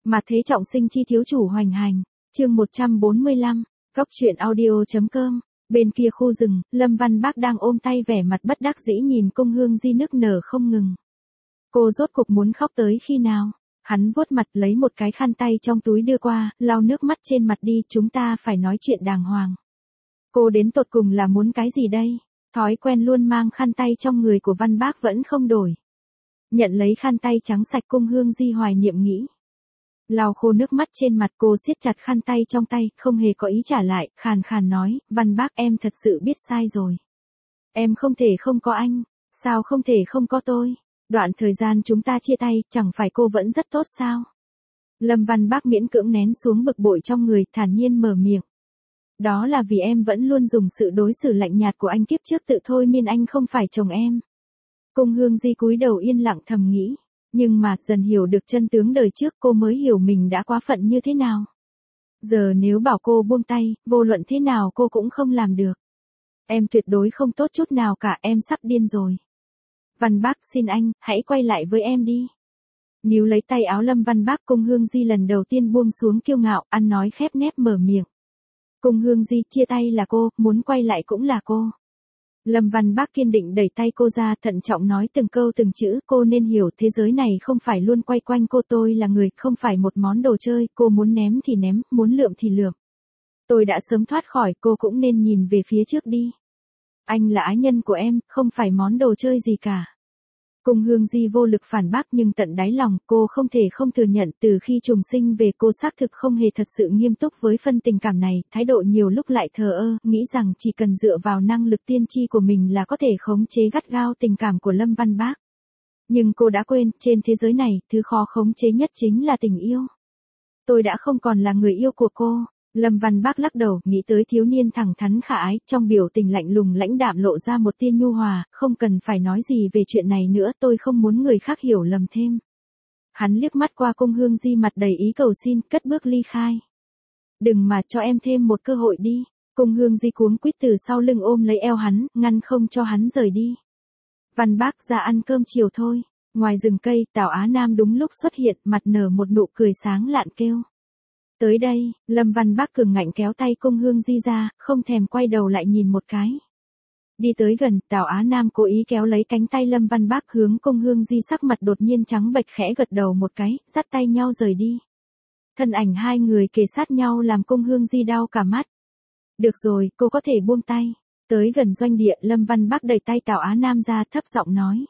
Mà thế trọng sinh chi thiếu chủ hoành hành, chương 145, Cóc truyện audio.com. Bên kia khu rừng, Lâm Văn Bác đang ôm tay vẻ mặt bất đắc dĩ nhìn Cung Hương Di nức nở không ngừng. Cô rốt cục muốn khóc tới khi nào? Hắn vuốt mặt lấy một cái khăn tay trong túi đưa qua, lau nước mắt trên mặt đi, chúng ta phải nói chuyện đàng hoàng. Cô đến tột cùng là muốn cái gì đây? Thói quen luôn mang khăn tay trong người của Văn Bác vẫn không đổi. Nhận lấy khăn tay trắng sạch, Cung Hương Di hoài niệm nghĩ. Lau khô nước mắt trên mặt, cô siết chặt khăn tay trong tay, không hề có ý trả lại, khàn khàn nói, Văn Bác em thật sự biết sai rồi. Em không thể không có anh, sao không thể không có tôi? Đoạn thời gian chúng ta chia tay, chẳng phải cô vẫn rất tốt sao? Lâm Văn Bác miễn cưỡng nén xuống bực bội trong người, thản nhiên mở miệng. Đó là vì em vẫn luôn dùng sự đối xử lạnh nhạt của anh kiếp trước tự thôi miên anh không phải chồng em. Cung Hương Di cúi đầu yên lặng thầm nghĩ. Nhưng mà dần hiểu được chân tướng đời trước, cô mới hiểu mình đã quá phận như thế nào. Giờ nếu bảo cô buông tay, vô luận thế nào cô cũng không làm được. Em tuyệt đối không tốt chút nào cả, em sắp điên rồi. Văn Bác xin anh, hãy quay lại với em đi. Níu lấy tay áo Lâm Văn Bác, Cung Hương Di lần đầu tiên buông xuống kiêu ngạo, ăn nói khép nép mở miệng. Cung Hương Di, chia tay là cô, muốn quay lại cũng là cô. Lâm Văn Bác kiên định đẩy tay cô ra, thận trọng nói từng câu từng chữ, cô nên hiểu thế giới này không phải luôn quay quanh cô, tôi là người, không phải một món đồ chơi, cô muốn ném thì ném, muốn lượm thì lượm. Tôi đã sớm thoát khỏi, cô cũng nên nhìn về phía trước đi. Anh là ái nhân của em, không phải món đồ chơi gì cả. Cung Hương Di vô lực phản bác, nhưng tận đáy lòng cô không thể không thừa nhận, từ khi trùng sinh về cô xác thực không hề thật sự nghiêm túc với phân tình cảm này, thái độ nhiều lúc lại thờ ơ, nghĩ rằng chỉ cần dựa vào năng lực tiên tri của mình là có thể khống chế gắt gao tình cảm của Lâm Văn Bác. Nhưng cô đã quên, trên thế giới này, thứ khó khống chế nhất chính là tình yêu. Tôi đã không còn là người yêu của cô. Lâm Văn Bác lắc đầu, nghĩ tới thiếu niên thẳng thắn khả ái, trong biểu tình lạnh lùng lãnh đạm lộ ra một tia nhu hòa, không cần phải nói gì về chuyện này nữa, tôi không muốn người khác hiểu lầm thêm. Hắn liếc mắt qua Cung Hương Di mặt đầy ý cầu xin, cất bước ly khai. Đừng mà cho em thêm một cơ hội đi. Cung Hương Di cuống quýt từ sau lưng ôm lấy eo hắn, ngăn không cho hắn rời đi. Văn Bác ra ăn cơm chiều thôi. Ngoài rừng cây, Tào Á Nam đúng lúc xuất hiện, mặt nở một nụ cười sáng lạn kêu. Tới đây, Lâm Văn Bác cường ngạnh kéo tay Cung Hương Di ra, không thèm quay đầu lại nhìn một cái. Đi tới gần, Tào Á Nam cố ý kéo lấy cánh tay Lâm Văn Bác hướng Cung Hương Di, sắc mặt đột nhiên trắng bệch, khẽ gật đầu một cái, dắt tay nhau rời đi. Thân ảnh hai người kề sát nhau làm Cung Hương Di đau cả mắt. Được rồi, cô có thể buông tay. Tới gần doanh địa, Lâm Văn Bác đẩy tay Tào Á Nam ra, thấp giọng nói.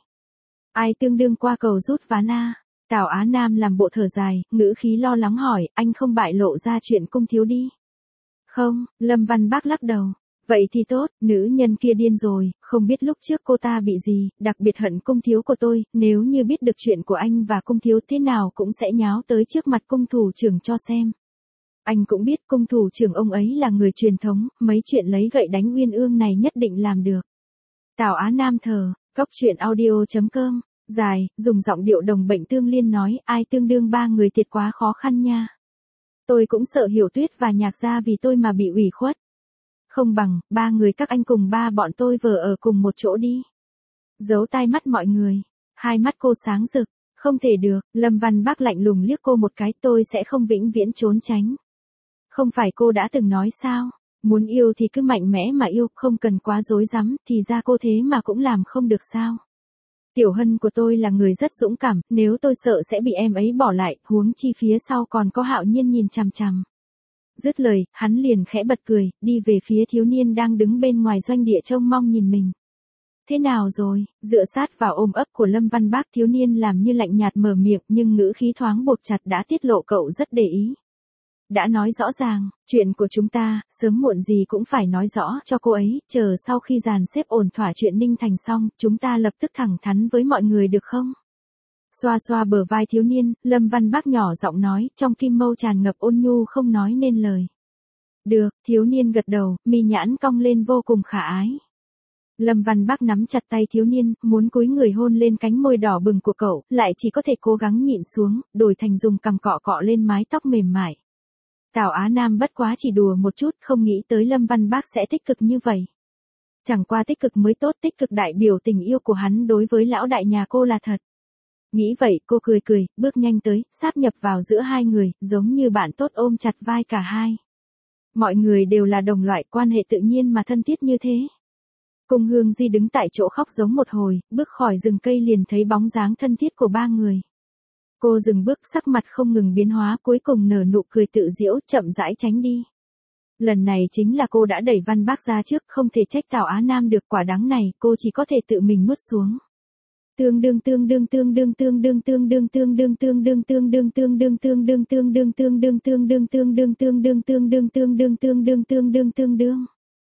Ai tương đương qua cầu rút ván a? Tào Á Nam làm bộ thở dài, ngữ khí lo lắng hỏi, anh không bại lộ ra chuyện Cung thiếu đi. Không, Lâm Văn Bác lắc đầu. Vậy thì tốt, nữ nhân kia điên rồi, không biết lúc trước cô ta bị gì, đặc biệt hận Cung thiếu của tôi, nếu như biết được chuyện của anh và Cung thiếu thế nào cũng sẽ nháo tới trước mặt Cung thủ trưởng cho xem. Anh cũng biết Cung thủ trưởng ông ấy là người truyền thống, mấy chuyện lấy gậy đánh uyên ương này nhất định làm được. Tào Á Nam thở, Cóc truyện audio.com. Dài, dùng giọng điệu đồng bệnh tương liên nói, ai tương đương ba người thiệt quá khó khăn nha. Tôi cũng sợ Hiểu Tuyết và Nhạc gia vì tôi mà bị ủy khuất. Không bằng, ba người các anh cùng ba bọn tôi vờ ở cùng một chỗ đi. Giấu tai mắt mọi người. Hai mắt cô sáng rực. Không thể được, Lâm Văn Bác lạnh lùng liếc cô một cái, tôi sẽ không vĩnh viễn trốn tránh. Không phải cô đã từng nói sao? Muốn yêu thì cứ mạnh mẽ mà yêu, không cần quá rối rắm, thì ra cô thế mà cũng làm không được sao? Tiểu Hân của tôi là người rất dũng cảm, nếu tôi sợ sẽ bị em ấy bỏ lại, huống chi phía sau còn có Hạo Nhiên nhìn chằm chằm. Dứt lời, hắn liền khẽ bật cười, đi về phía thiếu niên đang đứng bên ngoài doanh địa trông mong nhìn mình. Thế nào rồi? Dựa sát vào ôm ấp của Lâm Văn Bác, thiếu niên làm như lạnh nhạt mở miệng, nhưng ngữ khí thoáng buộc chặt đã tiết lộ cậu rất để ý. Đã nói rõ ràng, chuyện của chúng ta, sớm muộn gì cũng phải nói rõ cho cô ấy, chờ sau khi dàn xếp ổn thỏa chuyện Ninh Thành xong, chúng ta lập tức thẳng thắn với mọi người được không? Xoa xoa bờ vai thiếu niên, Lâm Văn Bác nhỏ giọng nói, trong kim mâu tràn ngập ôn nhu không nói nên lời. Được, thiếu niên gật đầu, mi nhãn cong lên vô cùng khả ái. Lâm Văn Bác nắm chặt tay thiếu niên, muốn cúi người hôn lên cánh môi đỏ bừng của cậu, lại chỉ có thể cố gắng nhịn xuống, đổi thành dùng cằm cọ cọ lên mái tóc mềm mại. Tào Á Nam bất quá chỉ đùa một chút, không nghĩ tới Lâm Văn Bác sẽ tích cực như vậy. Chẳng qua tích cực mới tốt, tích cực đại biểu tình yêu của hắn đối với lão đại nhà cô là thật. Nghĩ vậy cô cười cười, bước nhanh tới, sáp nhập vào giữa hai người, giống như bạn tốt ôm chặt vai cả hai. Mọi người đều là đồng loại, quan hệ tự nhiên mà thân thiết như thế. Cung Hương Di đứng tại chỗ khóc giống một hồi, bước khỏi rừng cây liền thấy bóng dáng thân thiết của ba người. Cô dừng bước, sắc mặt không ngừng biến hóa, cuối cùng nở nụ cười tự giễu, chậm rãi tránh đi. Lần này chính là cô đã đẩy Văn Bác ra trước, không thể trách Tào Á Nam được, quả đắng này, cô chỉ có thể tự mình nuốt xuống. Tương đương tương đương tương đương tương đương tương đương tương đương tương đương tương đương tương đương tương đương tương đương tương đương tương đương tương đương tương đương tương đương tương đương tương đương tương đương tương đương.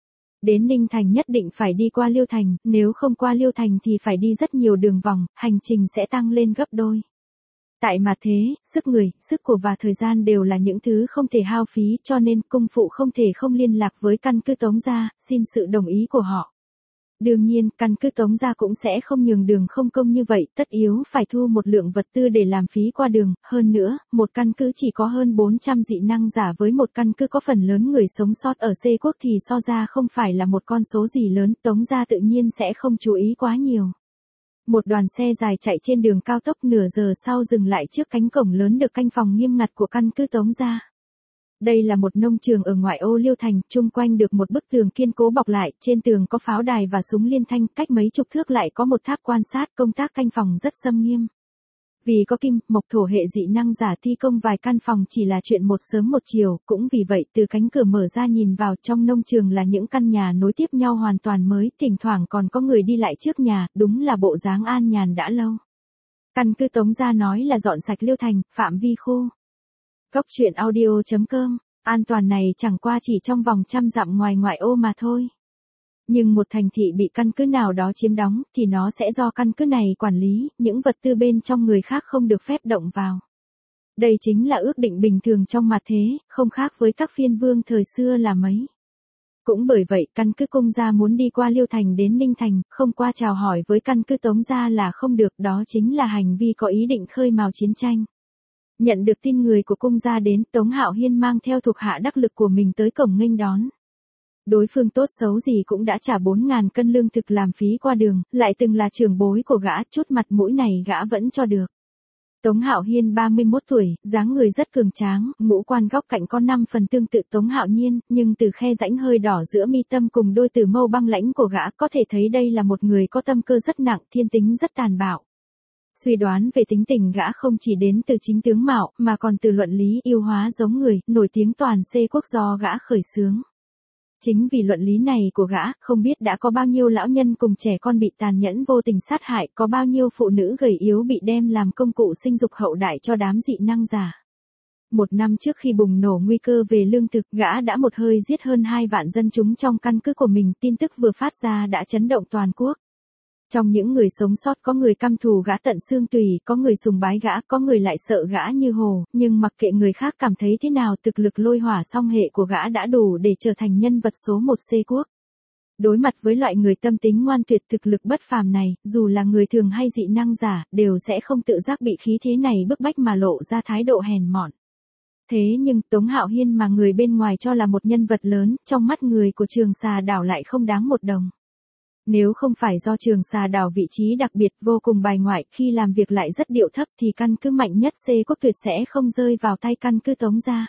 Đến Ninh Thành nhất định phải đi qua Liêu Thành, nếu không qua Liêu Thành thì phải đi rất nhiều đường vòng, hành trình sẽ tăng lên gấp đôi. Tại mà thế, sức người, sức của và thời gian đều là những thứ không thể hao phí, cho nên cung phụ không thể không liên lạc với căn cứ Tống gia, xin sự đồng ý của họ. Đương nhiên, căn cứ Tống gia cũng sẽ không nhường đường không công như vậy, tất yếu phải thu một lượng vật tư để làm phí qua đường, hơn nữa, một căn cứ chỉ có hơn 400 dị năng giả với một căn cứ có phần lớn người sống sót ở C quốc thì so ra không phải là một con số gì lớn, Tống gia tự nhiên sẽ không chú ý quá nhiều. Một đoàn xe dài chạy trên đường cao tốc, nửa giờ sau dừng lại trước cánh cổng lớn được canh phòng nghiêm ngặt của căn cứ Tống gia. Đây là một nông trường ở ngoại ô Liêu Thành, chung quanh được một bức tường kiên cố bọc lại, trên tường có pháo đài và súng liên thanh, cách mấy chục thước lại có một tháp quan sát, công tác canh phòng rất xâm nghiêm. Vì có kim, mộc thổ hệ dị năng giả thi công vài căn phòng chỉ là chuyện một sớm một chiều, cũng vì vậy từ cánh cửa mở ra nhìn vào trong nông trường là những căn nhà nối tiếp nhau hoàn toàn mới, thỉnh thoảng còn có người đi lại trước nhà, đúng là bộ dáng an nhàn đã lâu. Căn cứ Tống gia nói là dọn sạch Liêu Thành, phạm vi khu. Cốc truyện audio.com, an toàn này chẳng qua chỉ trong vòng 100 dặm ngoài ngoại ô mà thôi. Nhưng một thành thị bị căn cứ nào đó chiếm đóng, thì nó sẽ do căn cứ này quản lý, những vật tư bên trong người khác không được phép động vào. Đây chính là ước định bình thường trong mặt thế, không khác với các phiên vương thời xưa là mấy. Cũng bởi vậy, căn cứ Cung gia muốn đi qua Liêu Thành đến Ninh Thành, không qua chào hỏi với căn cứ Tống gia là không được, đó chính là hành vi có ý định khơi mào chiến tranh. Nhận được tin người của Cung gia đến, Tống Hạo Hiên mang theo thuộc hạ đắc lực của mình tới cổng nghênh đón. Đối phương tốt xấu gì cũng đã trả 4.000 cân lương thực làm phí qua đường, lại từng là trưởng bối của gã, chút mặt mũi này gã vẫn cho được. Tống Hạo Hiên 31 tuổi, dáng người rất cường tráng, ngũ quan góc cạnh có 5 phần tương tự Tống Hạo Nhiên, nhưng từ khe rãnh hơi đỏ giữa mi tâm cùng đôi từ mâu băng lãnh của gã có thể thấy đây là một người có tâm cơ rất nặng, thiên tính rất tàn bạo. Suy đoán về tính tình gã không chỉ đến từ chính tướng mạo, mà còn từ luận lý yêu hóa giống người, nổi tiếng toàn C quốc do gã khởi xướng. Chính vì luận lý này của gã, không biết đã có bao nhiêu lão nhân cùng trẻ con bị tàn nhẫn vô tình sát hại, có bao nhiêu phụ nữ gầy yếu bị đem làm công cụ sinh dục hậu đại cho đám dị năng giả. Một năm trước khi bùng nổ nguy cơ về lương thực, gã đã một hơi giết hơn 2 vạn dân chúng trong căn cứ của mình, tin tức vừa phát ra đã chấn động toàn quốc. Trong những người sống sót có người căm thù gã tận xương tùy, có người sùng bái gã, có người lại sợ gã như hồ, nhưng mặc kệ người khác cảm thấy thế nào, thực lực lôi hỏa song hệ của gã đã đủ để trở thành nhân vật số 1 C quốc. Đối mặt với loại người tâm tính ngoan tuyệt thực lực bất phàm này, dù là người thường hay dị năng giả, đều sẽ không tự giác bị khí thế này bức bách mà lộ ra thái độ hèn mọn. Thế nhưng Tống Hạo Hiên mà người bên ngoài cho là một nhân vật lớn, trong mắt người của Trường Xà Đảo lại không đáng một đồng. Nếu không phải do Trường Xà Đảo vị trí đặc biệt vô cùng bài ngoại, khi làm việc lại rất điệu thấp thì căn cứ mạnh nhất C quốc tuyệt sẽ không rơi vào tay căn cứ Tống gia.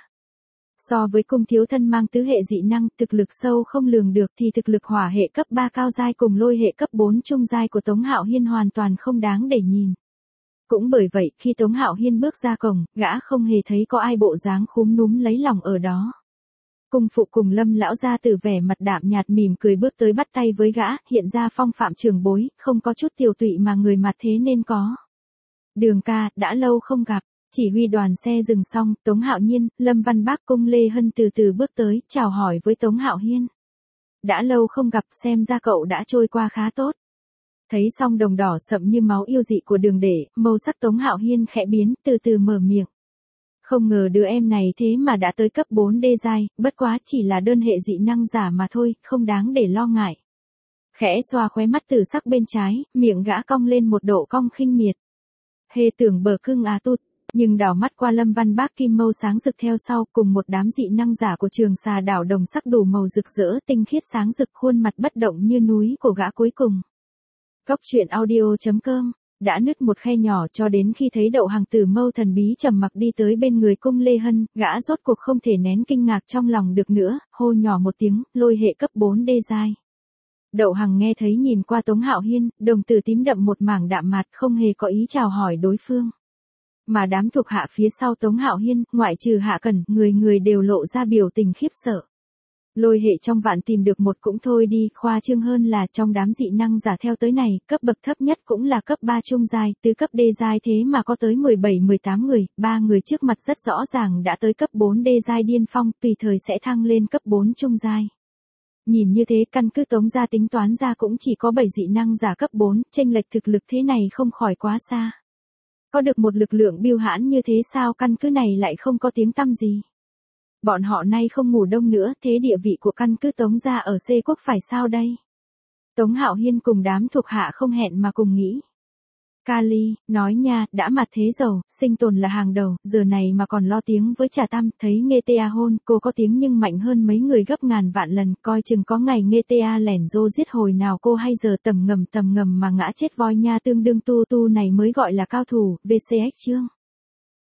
So với cung thiếu thân mang tứ hệ dị năng, thực lực sâu không lường được thì thực lực hỏa hệ cấp 3 cao giai cùng lôi hệ cấp 4 trung giai của Tống Hạo Hiên hoàn toàn không đáng để nhìn. Cũng bởi vậy, khi Tống Hạo Hiên bước ra cổng, gã không hề thấy có ai bộ dáng khúm núm lấy lòng ở đó. Cung phụ cùng Lâm lão gia tử vẻ mặt đạm nhạt mỉm cười bước tới bắt tay với gã, hiện ra phong phạm trưởng bối, không có chút tiều tụy mà người mặt thế nên có. Đường ca, đã lâu không gặp. Chỉ huy đoàn xe dừng xong, Tống Hạo Nhiên, Lâm Văn Bác cùng Lê Hân từ từ bước tới, chào hỏi với Tống Hạo Hiên. Đã lâu không gặp, xem ra cậu đã trôi qua khá tốt. Thấy xong đồng đỏ sậm như máu yêu dị của Đường Để, màu sắc Tống Hạo Hiên khẽ biến, từ từ mở miệng. Không ngờ đứa em này thế mà đã tới cấp 4D giai, bất quá chỉ là đơn hệ dị năng giả mà thôi, không đáng để lo ngại. Khẽ xoa khóe mắt từ sắc bên trái, miệng gã cong lên một độ cong khinh miệt. Hê tưởng bờ cưng à tụt, nhưng đảo mắt qua Lâm Văn Bác kim mâu sáng rực theo sau cùng một đám dị năng giả của Trường Xà Đảo đồng sắc đủ màu rực rỡ tinh khiết sáng rực khuôn mặt bất động như núi của gã cuối cùng. Cốc truyện audio.com đã nứt một khe nhỏ cho đến khi thấy Đậu Hằng Tử mâu thần bí trầm mặc đi tới bên người Cung Lê Hân, gã rốt cuộc không thể nén kinh ngạc trong lòng được nữa, hô nhỏ một tiếng, lôi hệ cấp 4 đê giai. Đậu Hằng nghe thấy nhìn qua Tống Hạo Hiên, đồng tử tím đậm một mảng đạm mạc không hề có ý chào hỏi đối phương. Mà đám thuộc hạ phía sau Tống Hạo Hiên, ngoại trừ Hạ Cẩn, người người đều lộ ra biểu tình khiếp sợ. Lôi hệ trong vạn tìm được một cũng thôi đi, khoa trương hơn là trong đám dị năng giả theo tới này, cấp bậc thấp nhất cũng là cấp 3 trung giai, từ cấp đê giai thế mà có tới 17-18 người, 3 người trước mặt rất rõ ràng đã tới cấp 4 đê giai điên phong, tùy thời sẽ thăng lên cấp 4 trung giai. Nhìn như thế căn cứ Tống gia tính toán ra cũng chỉ có 7 dị năng giả cấp 4, chênh lệch thực lực thế này không khỏi quá xa. Có được một lực lượng bưu hãn như thế sao căn cứ này lại không có tiếng tăm gì. Bọn họ nay không ngủ đông nữa, thế địa vị của căn cứ Tống gia ở C quốc phải sao đây? Tống Hạo Hiên cùng đám thuộc hạ không hẹn mà cùng nghĩ. Kali, nói nha, đã mặt thế giàu, sinh tồn là hàng đầu, giờ này mà còn lo tiếng với Trà Tam, thấy Nghê Tea hôn, cô có tiếng nhưng mạnh hơn mấy người gấp ngàn vạn lần, coi chừng có ngày Nghê Tea lẻn rô giết hồi nào cô hay giờ tầm ngầm mà ngã chết voi nha tương đương tu này mới gọi là cao thủ, VCX chương.